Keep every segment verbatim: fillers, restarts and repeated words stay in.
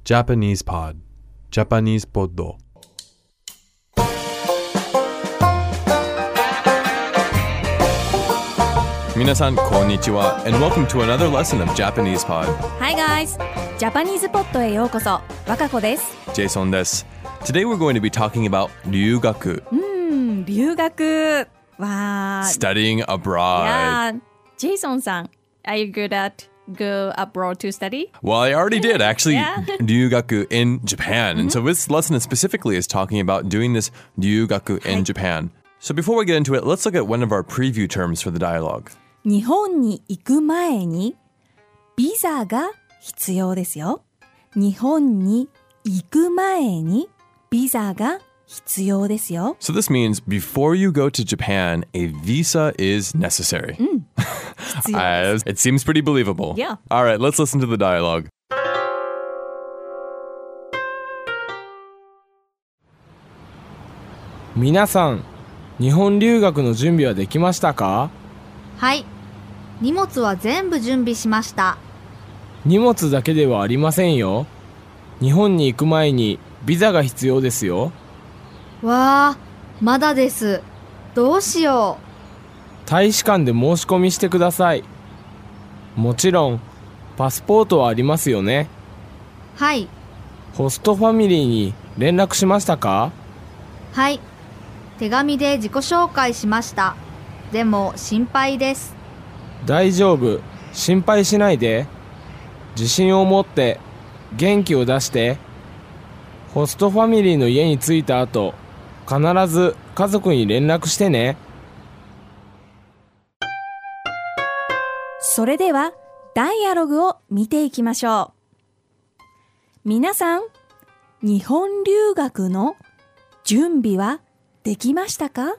Japanese Pod Japanese Poddo Minasan konnichiwa and welcome to another lesson of Japanese Pod. Hi guys! ジャパニーズポッドへようこそ。若子です。 Jason です。Today we're going to be talking about 留学。 うん、留学。わー。 Studying abroad. Yeah. Jason さん、are you good at go abroad to study? Well, I already did actually. Yeah. 留学 in Japan. And so this lesson specifically is talking about doing this 留学 in Japan. So before we get into it, let's look at one of our preview terms for the dialogue. 日本に行く前にビザが必要ですよ。日本に行く前にビザが必要ですよ。 So this means before you go to Japan, a visa is necessary. うん、必要です。 It seems pretty believable. Yeah. All right, let's listen to the dialogue. 皆さん、日本留学の準備はできましたか？ はい。荷物は全部準備しました。 荷物だけではありませんよ。日本に行く前にビザが必要ですよ。 わあ、まだです。どうしよう。大使館で申し込みしてください。もちろん、パスポートはありますよね。 はい。 ホストファミリーに連絡しましたか？ はい。手紙で自己紹介しました。でも心配です。 大丈夫。心配しないで。自信を持って元気を出して。ホストファミリーの家に着いた後、必ず家族に連絡してね。 それではダイアログを見ていきましょう。皆さん、日本留学の準備はできましたか？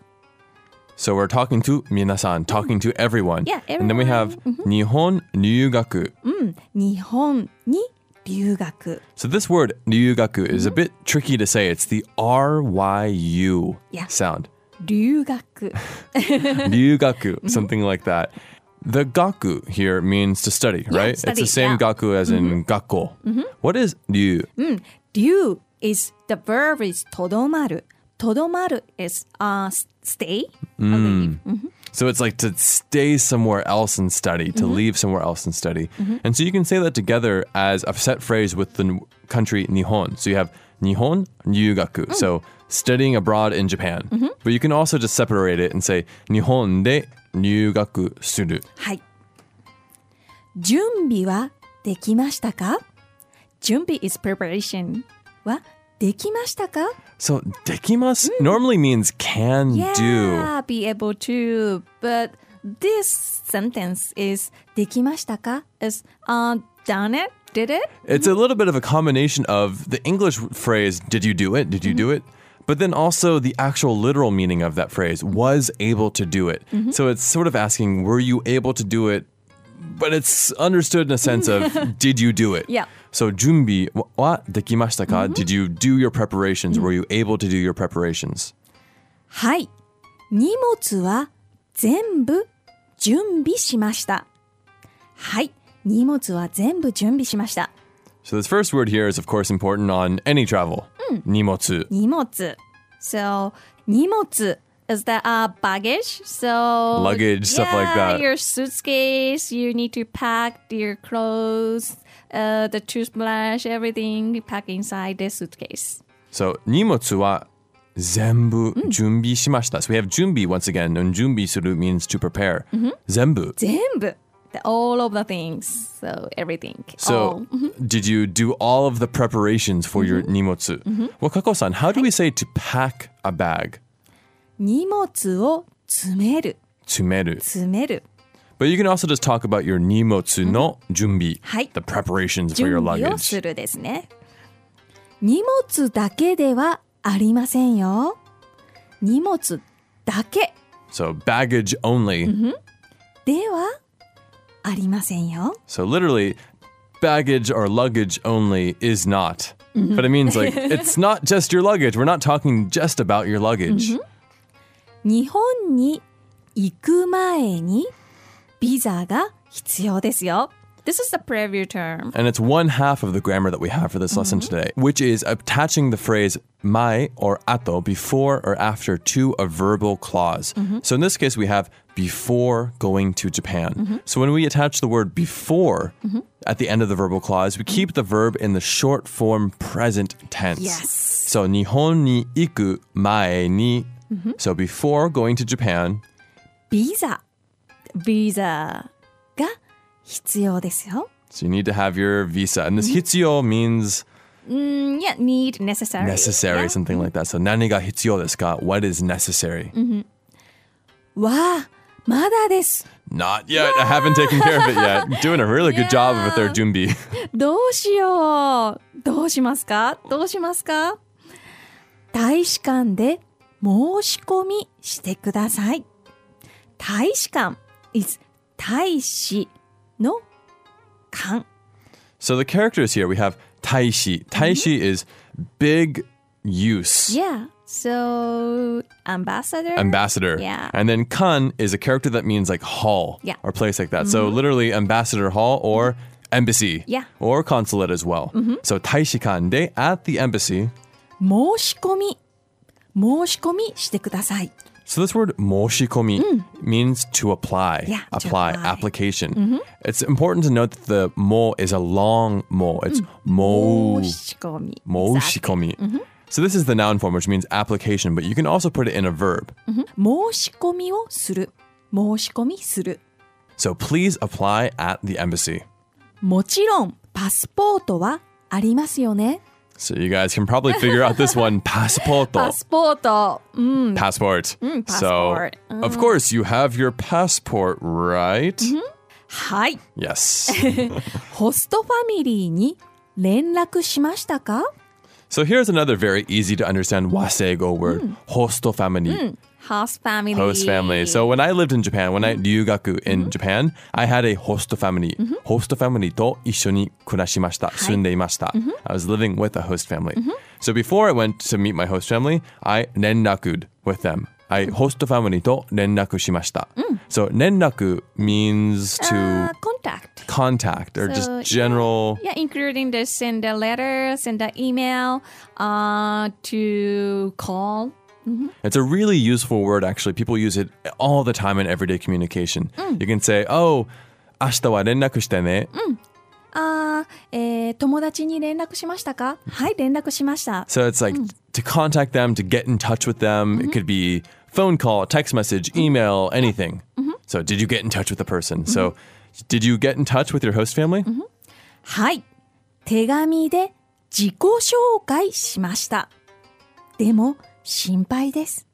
So we're talking to 皆さん talking to everyone. Yeah, everyone. And then we have 日本留学. うん、日本に留学. So this word 留学 is a bit tricky to say. It's the R Y U Yeah. sound. 留学. 留学, something like that. The gaku here means to study, Yeah, right? study, it's the same yeah. gaku as in gakko. What is 留? うん、留 is the verb is とどまる. とどまる is uh, stay, I believe. Mm-hmm. So it's like to stay somewhere else and study, to mm-hmm. leave somewhere else and study. Mm-hmm. And so you can say that together as a set phrase with the n- country Nihon. So you have Nihon ryugaku, mm. so studying abroad in Japan. Mm-hmm. But you can also just separate it and say Nihon de ryugaku suru. はい。準備はできましたか？準備 is preparation はできましたか？ So できます normally means can yeah, do. Yeah, be able to. But this sentence is できましたか is uh, done it, did it? It's a little bit of a combination of the English phrase, did you do it, did you do it? But then also the actual literal meaning of that phrase, was able to do it. Mm-hmm. So it's sort of asking, were you able to do it? But it's understood in a sense of, did you do it? Yeah. So 準備はできましたか? Mm-hmm. Did you do your preparations? Mm-hmm. Were you able to do your preparations? はい。荷物は全部準備しました。はい。荷物は全部準備しました。 So this first word here is of course important on any travel. 荷物. 荷物. So 荷物 is that uh, baggage? So luggage, stuff yeah, like that. Your suitcase, you need to pack your clothes, uh, the toothbrush, everything pack inside the suitcase. So 荷物は全部準備しました. So we have 準備 once again. And 準備する means to prepare. Mm-hmm. 全部. 全部. The, all of the things. So everything. So all. Mm-hmm. did you do all of the preparations for mm-hmm. your 荷物? Mm-hmm. Well, Kako-san, how do we say to pack a bag? 荷物を詰める。 詰める。 詰める。 But you can also just talk about your 荷物の準備. はい。 The preparations for your luggage. 準備をするですね。荷物だけではありませんよ。荷物だけ。 So baggage only. Mm-hmm. ではありませんよ。 So literally, baggage or luggage only is not. Mm-hmm. But it means like, it's not just your luggage. We're not talking just about your luggage. Mm-hmm. 日本に行く前にビザが必要ですよ。 This is the preview term. And it's one half of the grammar that we have for this lesson today, which is attaching the phrase mae or ato before or after to a verbal clause. So in this case, we have before going to Japan. So when we attach the word before at the end of the verbal clause, we keep the verb in the short form present tense. Yes. So 日本に行く前に So before going to Japan, ビザ。ビザが必要ですよ。 so you need to have your visa. And this 必要 means Mm, yeah, need, necessary. necessary, Yeah. something like that. So 何が必要ですか? What is necessary? わあ、まだです。 Not yet. I haven't taken care of it yet. Doing a really good job with their 준비. どうしよう。どうしますかどうしますか大使館で申し込みしてください。大使館 is 大使の館。 So the characters here, we have 大使. 大使 is big use. Yeah, so ambassador. Ambassador. Yeah. And then kan is a character that means like hall Yeah. or place like that. So literally ambassador hall or embassy. Yeah. Or consulate as well. So 大使館で at the embassy. 申し込み。申し込みしてください。 So this word 申し込み means to apply. Yeah, to apply, apply. application. It's important to note that the mo is a long mo. It's mo. 申し込み。 申し込み. So this is the noun form, which means application, but you can also put it in a verb. 申し込みをする。申し込みする。 So please apply at the embassy. もちろん、パスポートはありますよね。 So you guys can probably figure out this one. Passport. パスポート。うん。 Passport. So, passport. of course, you have your passport, right? はい。 Yes. ホストファミリーに連絡しましたか So here's another very easy to understand waseigo word. Host family. Host family. Host family. So when I lived in Japan, when I ryugaku in Japan, I had a host family. Host family と一緒に暮らしました。住んでいました。I was living with a host family. So before I went to meet my host family, I 連絡 with them. I host family と連絡しました。So 連絡 means to Uh, contact. contact or So, just general. Yeah, including the send a letter, send an email, uh, to call. It's a really useful word, actually. People use it all the time in everyday communication. You can say, oh, 明日は連絡してね。 あー、えー、友達に連絡しましたかはい、連絡しました。 So it's like to contact them, to get in touch with them. It could be phone call, text message, email, anything. So did you get in touch with the person? So did you get in touch with your host family? はい。手紙で自己紹介しました。でも、心配です。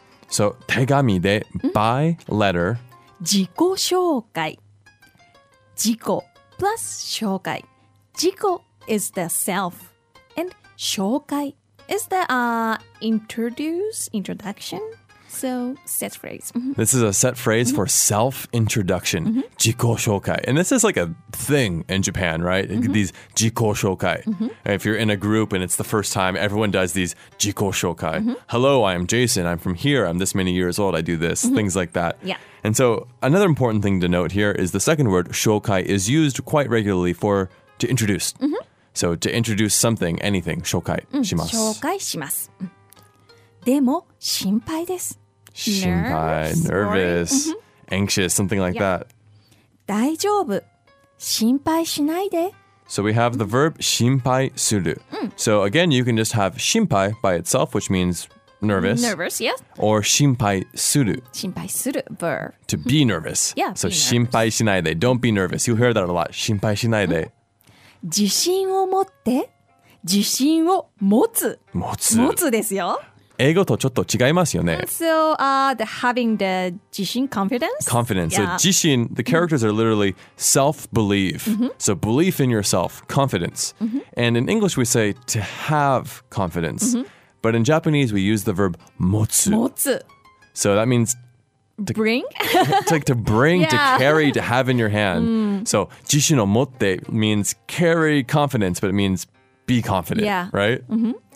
So 手紙で by letter. 自己紹介。自己 plus 紹介。自己 is the self. And 紹介 is the uh, introduce, introduction. So, set phrase. Mhm. This is a set phrase for self-introduction. 自己紹介. And this is like a thing in Japan, right? These 自己紹介. If you're in a group and it's the first time, everyone does these 自己紹介. Hello, I'm Jason. I'm from here. I'm this many years old. I do this. Things like that. Yeah. And so another important thing to note here is the second word, 紹介, is used quite regularly for to introduce. So to introduce something, anything, 紹介します。 紹介します。うんでも、心配です。 心配, Nervous, nervous, anxious, something like Yeah. that. 大丈夫。心配しないで。 So we have the verb 心配する. So again, you can just have 心配 by itself, which means nervous, Nervous, yes. or 心配する, 心配する verb. to be nervous. Yeah, so be nervous. 心配しないで, don't be nervous. You hear that a lot. 心配しないで. 自信を持って。自信を持つ。 持つ。 持つですよ。 英語とちょっと違いますよね. So, uh, the having the 自信 confidence. Confidence. Yeah. So 自信, the characters are literally self-belief. So belief in yourself, confidence. And in English we say to have confidence. But in Japanese we use the verb 持つ. 持つ。 So that means Bring. it's like to bring, to Yeah. carry, to have in your hand. So 自信を持って means carry confidence, but it means be confident, Yeah. right?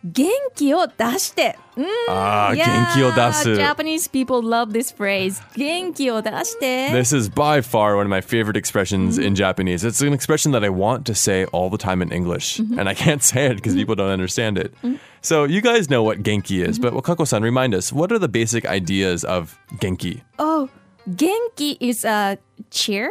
元気を出して。うん、 Ah, yeah, 元気を出す。 Japanese people love this phrase. 元気を出して。 This is by far one of my favorite expressions in Japanese. It's an expression that I want to say all the time in English, and I can't say it because people don't understand it. So you guys know what genki is, but Wakako-san, remind us, what are the basic ideas of genki? Oh, 元気 is a cheer.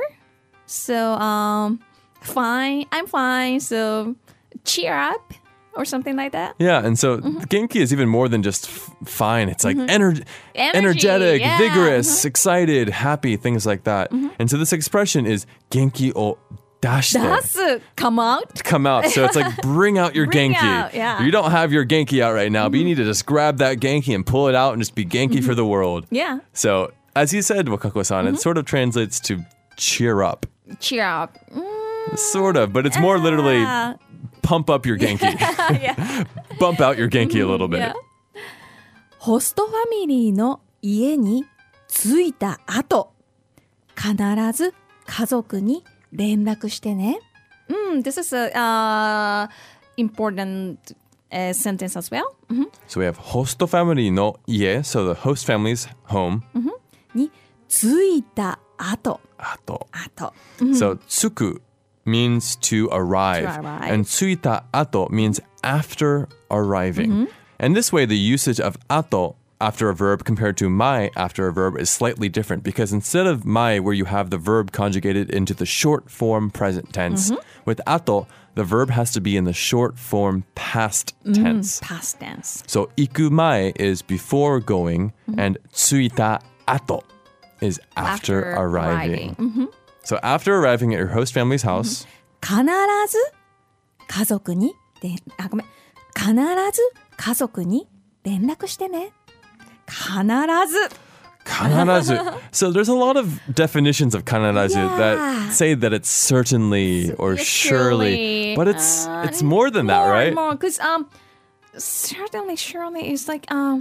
So, um, fine, I'm fine. So, cheer up or something like that. Yeah, and so genki is even more than just f- fine. It's like ener- Energy, energetic, yeah. vigorous, excited, happy, things like that. And so this expression is genki o dashite. 出す come out. Come out. So it's like bring out your Bring genki. out, yeah. You don't have your genki out right now, but you need to just grab that genki and pull it out and just be genki for the world. Yeah, So as you said, Wakako-san, it sort of translates to cheer up. cheer up. Mm, Sort of, but it's more literally ah, pump up your genki. yeah. Bump out your genki a little bit. Yeah. ホストファミリーの家に着いた後、必ず家族に連絡してね。Mm, this is a uh, important uh, sentence as well. So we have host family no ie, so the host family's home. に着いた後、 Ato. 後。 So tsuku means to arrive, To arrive. and tsuita ato means after arriving. And this way, the usage of ato after a verb compared to mai after a verb is slightly different, because instead of mai, where you have the verb conjugated into the short form present tense, with ato, the verb has to be in the short form past tense. Past tense. So iku mae is before going, and tsuita ato is after, After arriving. arriving. So after arriving at your host family's house, 必ず家族にであごめん必ず家族に連絡してね。必ず。 kanarazu. So there's a lot of definitions of kanarazu Yeah. that say that it's certainly or Yes, surely, but it's uh, it's more than that, more, right? More, because um, certainly, surely is like um,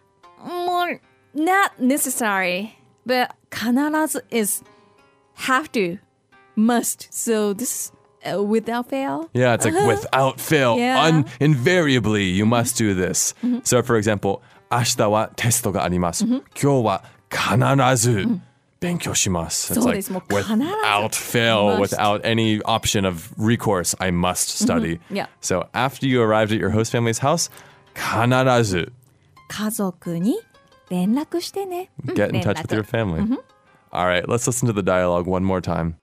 more not necessary, but 必ず is have to, must. So this uh, without fail. Yeah, it's like without fail, Yeah. un- invariably, you must do this. So for example, 明日はテストがあります。今日は必ず勉強します。It's そう like です。もう必ず without fail, must. without any option of recourse, I must study. Yeah. So after you arrived at your host family's house, 必ず家族に連絡してね。 get in 連 touch 絡 with your family. All right, let's listen to the dialogue one more time.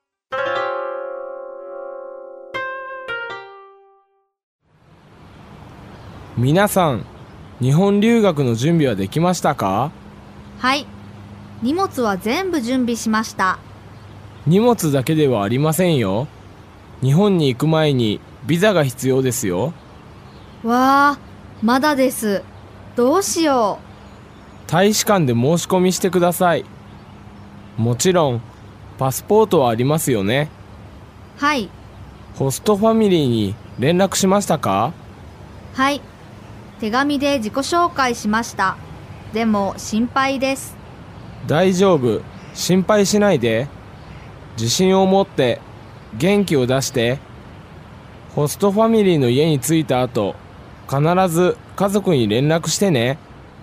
皆さん、日本留学の準備はできましたか？ はい。荷物は全部準備しました。 荷物だけではありませんよ。日本に行く前にビザが必要ですよ。 わあ、まだです。どうしよ大使館で申し込みしてください。もちろん、パスポートはありますよね。 う。はい。 ホストファミリーに連絡しましたか？ はい。手紙で自己紹介しました。でも心配です。 大丈夫。心配しないで。自信を持って元気を出して。ホストファミリーの家に着いた後、必ず家族に連絡してね。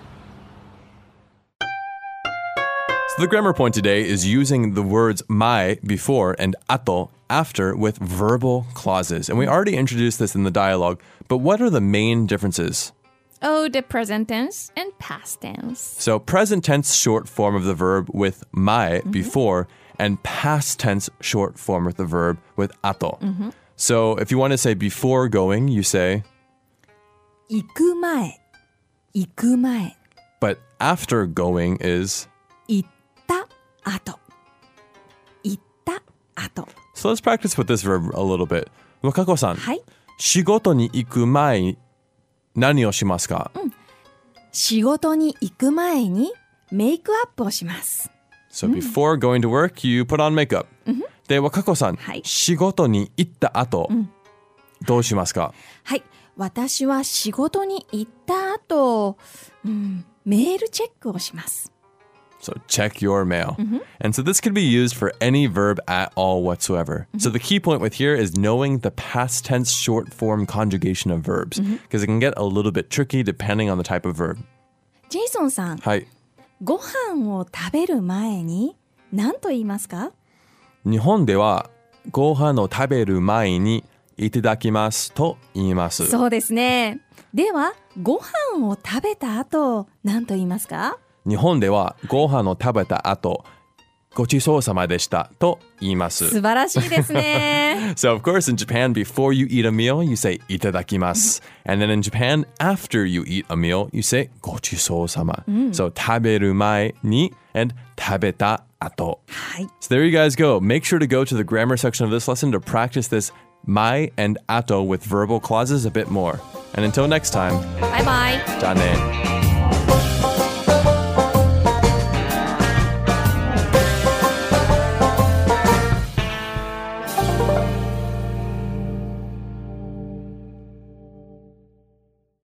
So the grammar point today is using the words mai before and ato after with verbal clauses. And we already introduced this in the dialogue, but what are the main differences? Oh, the present tense and past tense. So present tense short form of the verb with mai before, and past tense short form of the verb with ato. So if you want to say before going, you say, 行く前、行く前、 but after going is. 行った後、行った後。 So let's practice with this verb a little bit. Wakako-san, はい。 仕事に行く前に何をしますか？ 仕事に行く前にメイクアップをします。 So before going to work, you put on makeup. で、Wakako-san、 はい。 仕事に行った後、どうしますか？ はい。私は仕事に行った後、うん、メールチェックをします。 So check your mail. And so this could be used for any verb at all whatsoever. So the key point with here is knowing the past tense short form conjugation of verbs because it can get a little bit tricky depending on the type of verb. ジェイソンさん、 はい。 ご飯を食べる前に何と言いますか？ 日本ではご飯を食べる前にいただきますと言います。 そうですね。では、ご飯を食べた後、何と言いますか？ 日本ではご飯を食べた後、ごちそうさまでしたと言います。 素晴らしいですね。 So of course in Japan, before you eat a meal, you say いただきます。And then in Japan, after you eat a meal, you say ごちそうさま。So 食べる前に and 食べた後。 はい。 So there you guys go. Make sure to go to the grammar section of this lesson to practice this 前 and 後 with verbal clauses a bit more. And until next time, バイバイ。 じゃあね。